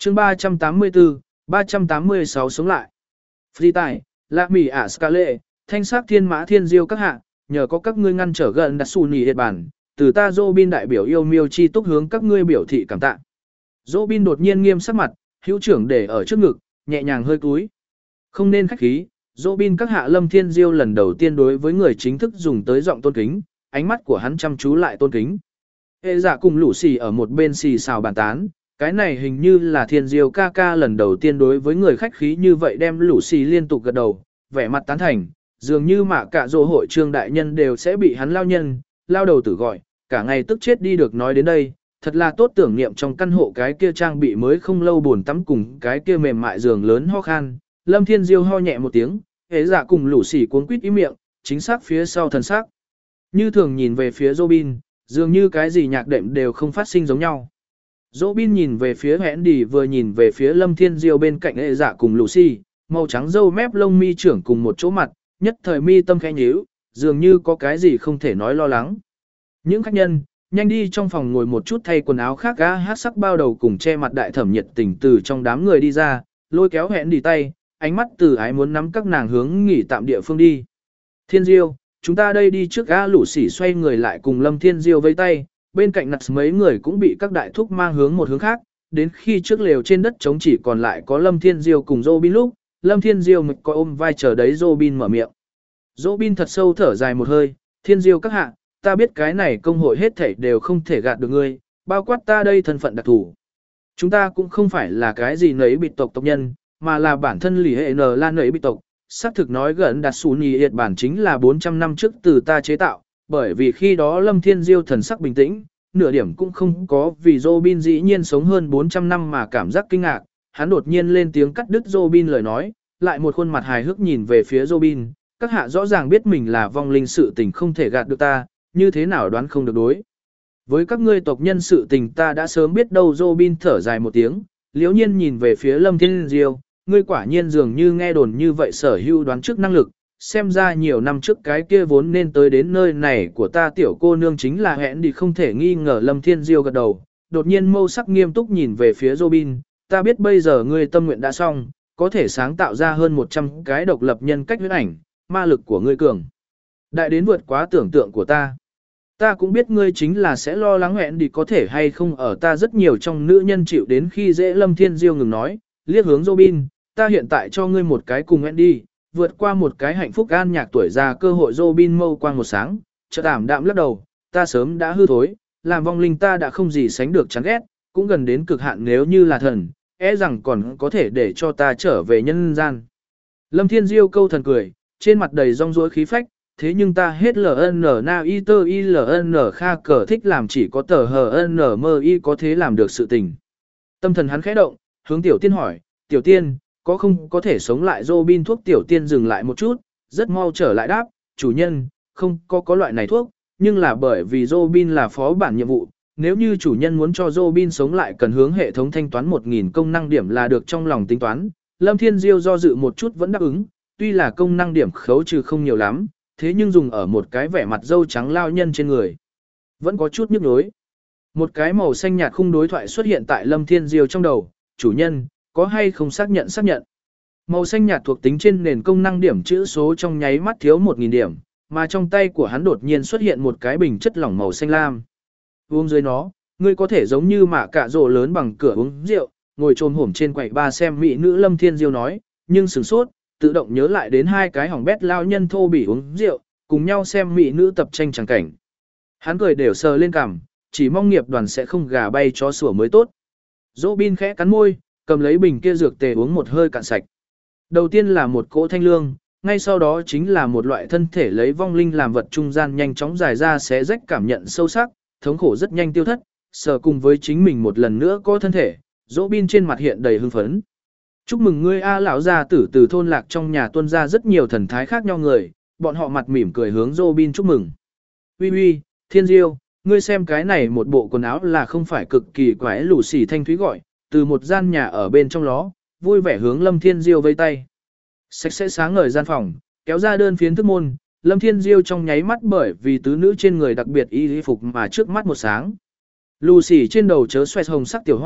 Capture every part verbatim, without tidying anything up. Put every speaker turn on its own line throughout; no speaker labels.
chương ba trăm tám mươi tư, ba trăm tám mươi sáu sống lại. Phi tài, lạc mỉ ả Scale, thanh sắc thiên mã thiên diêu các hạ, nhờ có các ngươi ngăn trở gần đặt xù nỉ hiệt bản, từ ta Robin đại biểu yêu miêu chi túc hướng các ngươi biểu thị cảm tạ. Robin đột nhiên nghiêm sắc mặt, hữu trưởng để ở trước ngực, nhẹ nhàng hơi cúi. Không nên khách khí, Robin các hạ Lâm Thiên Diêu lần đầu tiên đối với người chính thức dùng tới giọng tôn kính, ánh mắt của hắn chăm chú lại tôn kính. Hệ giả cùng lũ xì ở một bên xì xào bàn tán, cái này hình như là Thiên Diêu ca ca lần đầu tiên đối với người khách khí như vậy, đem lũ xì liên tục gật đầu, vẻ mặt tán thành, dường như mà cả dỗ hội trương đại nhân đều sẽ bị hắn lao nhân, lao đầu tử gọi, cả ngày tức chết đi được. Nói đến đây, thật là tốt tưởng niệm trong căn hộ cái kia trang bị mới không lâu buồn tắm cùng cái kia mềm mại giường lớn ho khan. Lâm Thiên Diêu ho nhẹ một tiếng, hễ giả cùng lũ xỉ cuốn quýt ý miệng, chính xác phía sau thần sắc. Như thường nhìn về phía Robin, dường như cái gì nhạc đệm đều không phát sinh giống nhau. Robin nhìn về phía Hendy, vừa nhìn về phía Lâm Thiên Diêu bên cạnh hễ giả cùng lũ xỉ, màu trắng râu mép lông mi trưởng cùng một chỗ mặt, nhất thời mi tâm khẽ nhíu, dường như có cái gì không thể nói lo lắng. Những khách nhân, nhanh đi trong phòng ngồi một chút thay quần áo khác. Gã hát sắc bao đầu cùng che mặt đại thẩm nhiệt tình từ trong đám người đi ra, lôi kéo hẹn đi tay, ánh mắt từ ái muốn nắm các nàng hướng nghỉ tạm địa phương đi. Thiên Diêu, chúng ta đây đi trước. Gã lũ sỉ xoay người lại cùng Lâm Thiên Diêu vây tay, bên cạnh nặt mấy người cũng bị các đại thúc mang hướng một hướng khác, đến khi trước lều trên đất trống chỉ còn lại có Lâm Thiên Diêu cùng Robin lúc, Lâm Thiên Diêu mịch coi ôm vai chờ đấy Robin mở miệng. Robin thật sâu thở dài một hơi, Thiên Diêu các hạ, ta biết cái này công hội hết thảy đều không thể gạt được ngươi, bao quát ta đây thân phận đặc thù. Chúng ta cũng không phải là cái gì nấy bị tộc tộc nhân, mà là bản thân lì hệ nờ lan nấy bị tộc. Xác thực nói gần đặt xù nì hiệt bản chính là bốn trăm năm trước từ ta chế tạo, bởi vì khi đó Lâm Thiên Diêu thần sắc bình tĩnh, nửa điểm cũng không có vì Robin dĩ nhiên sống hơn bốn trăm năm mà cảm giác kinh ngạc. Hắn đột nhiên lên tiếng cắt đứt Robin lời nói, lại một khuôn mặt hài hước nhìn về phía Robin, các hạ rõ ràng biết mình là vong linh, sự tình không thể gạt được ta, như thế nào đoán không được đối. Với các ngươi tộc nhân sự tình ta đã sớm biết đâu. Robin thở dài một tiếng, liễu nhiên nhìn về phía Lâm Thiên Diêu, ngươi quả nhiên dường như nghe đồn như vậy sở hữu đoán trước năng lực, xem ra nhiều năm trước cái kia vốn nên tới đến nơi này của ta tiểu cô nương chính là hẹn đi, không thể nghi ngờ. Lâm Thiên Diêu gật đầu, đột nhiên mâu sắc nghiêm túc nhìn về phía Robin, ta biết bây giờ ngươi tâm nguyện đã xong, có thể sáng tạo ra hơn một trăm cái độc lập nhân cách huyễn ảnh, ma lực của ngươi cường đại đến vượt quá tưởng tượng của ta. Ta cũng biết ngươi chính là sẽ lo lắng hẹn đi có thể hay không ở ta rất nhiều trong nữ nhân chịu đến khi dễ. Lâm Thiên Diêu ngừng nói, liếc hướng Robin, ta hiện tại cho ngươi một cái cùng hẹn đi, vượt qua một cái hạnh phúc an nhạc tuổi già cơ hội. Robin mâu quang một sáng, chợt ảm đạm lắc đầu, ta sớm đã hư thối, làm vong linh ta đã không gì sánh được chán ghét, cũng gần đến cực hạn, nếu như là thần, e rằng còn có thể để cho ta trở về nhân gian. Lâm Thiên Diêu câu thần cười, trên mặt đầy rong ruổi khí phách, thế nhưng ta hết ln na y tơ y ln kha cờ thích làm chỉ có tờ hn mơ y có thế làm được sự tình. Tâm thần hắn khẽ động, hướng Tiểu Tiên hỏi, Tiểu Tiên, có không có thể sống lại Robin thuốc? Tiểu Tiên dừng lại một chút, rất mau trở lại đáp, chủ nhân, không có có loại này thuốc, nhưng là bởi vì Robin là phó bản nhiệm vụ, nếu như chủ nhân muốn cho Robin sống lại cần hướng hệ thống thanh toán một nghìn công năng điểm là được. Trong lòng tính toán, Lâm Thiên Diêu do dự một chút vẫn đáp ứng, tuy là công năng điểm khấu trừ không nhiều lắm, thế nhưng dùng ở một cái vẻ mặt dâu trắng lao nhân trên người vẫn có chút nhức nhối. Một cái màu xanh nhạt khung đối thoại xuất hiện tại Lâm Thiên Diêu trong đầu, chủ nhân, có hay không xác nhận xác nhận. Màu xanh nhạt thuộc tính trên nền công năng điểm chữ số trong nháy mắt thiếu một nghìn điểm, mà trong tay của hắn đột nhiên xuất hiện một cái bình chất lỏng màu xanh lam. Uống dưới nó, ngươi có thể giống như mạ cạ rổ lớn bằng cửa uống rượu, ngồi trồm hổm trên quầy ba xem mỹ nữ. Lâm Thiên Diêu nói, nhưng sửng sốt, tự động nhớ lại đến hai cái hỏng bét lao nhân thô bỉ uống rượu, cùng nhau xem mỹ nữ tập tranh chẳng cảnh. Hắn cười đều sờ lên cằm, chỉ mong nghiệp đoàn sẽ không gà bay chó sủa mới tốt. Robin khẽ cắn môi, cầm lấy bình kia dược tề uống một hơi cạn sạch. Đầu tiên là một cỗ thanh lương, ngay sau đó chính là một loại thân thể lấy vong linh làm vật trung gian nhanh chóng dài ra xé rách cảm nhận sâu sắc, thống khổ rất nhanh tiêu thất, sờ cùng với chính mình một lần nữa có thân thể. Robin trên mặt hiện đầy hưng phấn. Chúc mừng ngươi a lão gia tử. Từ thôn lạc trong nhà tuân ra rất nhiều thần thái khác nhau người, bọn họ mặt mỉm cười hướng Robin chúc mừng. Uy uy, Thiên Diêu, ngươi xem cái này một bộ quần áo là không phải cực kỳ quái? Lù xì thanh thúy gọi, từ một gian nhà ở bên trong ló, vui vẻ hướng Lâm Thiên Diêu vây tay. Sạch sẽ sáng ngời gian phòng, kéo ra đơn phiến thức môn, Lâm Thiên Diêu trong nháy mắt bởi vì tứ nữ trên người đặc biệt y phục mà trước mắt một sáng. Lù xì trên đầu chớ xoẹt hồng sắc tiểu hoa,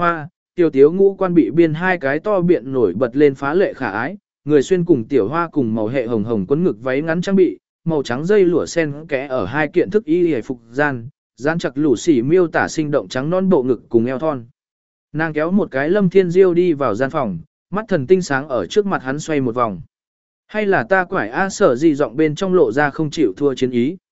tiểu tiếu ngũ quan bị biên hai cái to biện nổi bật lên phá lệ khả ái, người xuyên cùng tiểu hoa cùng màu hệ hồng hồng quấn ngực váy ngắn trang bị, màu trắng dây lụa sen kẽ ở hai kiện thức y hề phục gian, dán chặt lũ xỉ miêu tả sinh động trắng non bộ ngực cùng eo thon. Nàng kéo một cái Lâm Thiên Diêu đi vào gian phòng, mắt thần tinh sáng ở trước mặt hắn xoay một vòng. Hay là ta quải A Sở gì giọng bên trong lộ ra không chịu thua chiến ý.